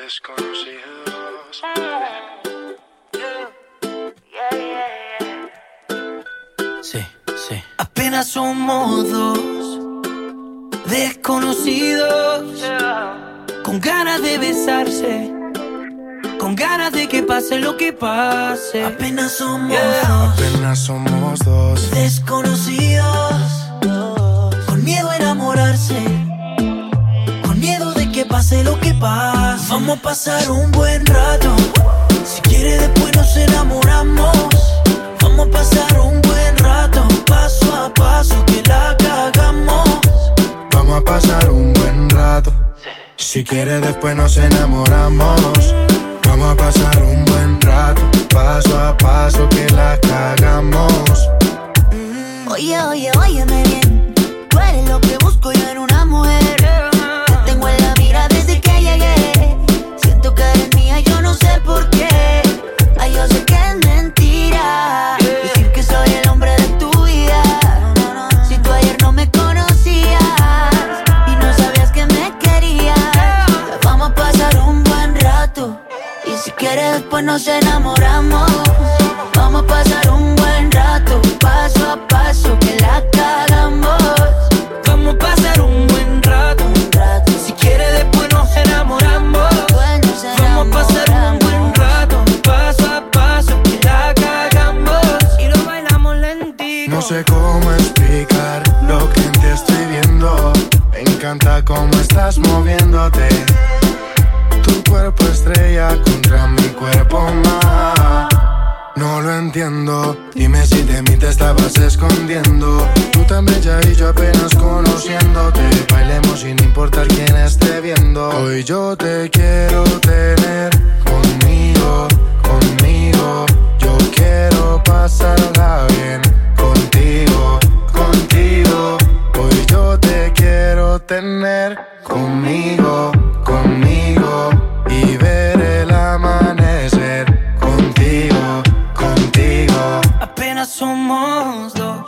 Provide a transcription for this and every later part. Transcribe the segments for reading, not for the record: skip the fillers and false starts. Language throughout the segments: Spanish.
Desconocidos. Sí, sí. Apenas somos dos desconocidos, con ganas de besarse, con ganas de que pase lo que pase. Apenas somos dos. Apenas somos dos Desconocidos, con miedo a enamorarse, con miedo de que pase lo que pase. Vamos a pasar un buen rato, si quiere después nos enamoramos. Vamos a pasar un buen rato, paso a paso que la cagamos. Vamos a pasar un buen rato, si quiere después nos enamoramos. Vamos a pasar un buen rato, paso a paso que la cagamos. Oye, oye, óyeme bien, tú eres lo que busco yo en una mujer. Te tengo en la mira desde que llegué. Siento que eres mía, yo no sé por qué. Ay, yo sé que es mentira decir que soy el hombre de tu vida. Si tú ayer no me conocías y no sabías que me querías. Vamos a pasar un buen rato, y si quieres después nos enamoramos. Vamos a pasar un buen rato, paso a paso que la cagamos. Vamos a pasar un buen rato, si quiere después nos enamoramos. Vamos a pasar un buen rato, paso a paso que la cagamos. Y lo bailamos lentito. No sé cómo explicar lo que en ti estoy viendo. Me encanta cómo estás moviéndote. Tu cuerpo estrella contra mi cuerpo más. No lo entiendo, dime si de mí te estabas escondiendo. Tú tan bella y yo apenas conociéndote. Bailemos sin importar quién esté viendo. Hoy yo te quiero tener conmigo, conmigo. Yo quiero pasarla bien contigo, contigo. Hoy yo te quiero tener conmigo, conmigo. Y ver el amanecer contigo, contigo. Apenas somos dos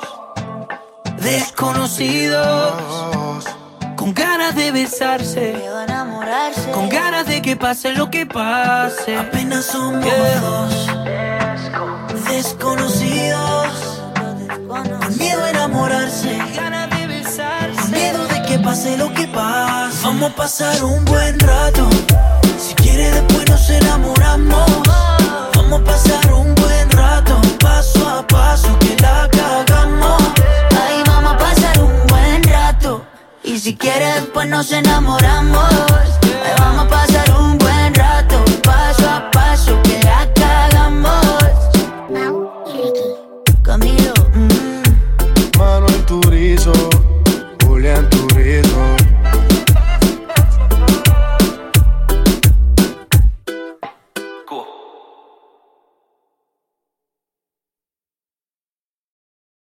desconocidos, con ganas de besarse, Miedo a enamorarse, con ganas de que pase lo que pase. Apenas somos dos desconocidos, con miedo a enamorarse, ganas de besarse, con miedo de que pase lo que pase. Vamos a pasar un buen rato, si quiere después nos enamoramos. Vamos a pasar un buen rato, paso a paso que la cagamos. ay, vamos a pasar un buen rato, y si quieres después nos enamoramos.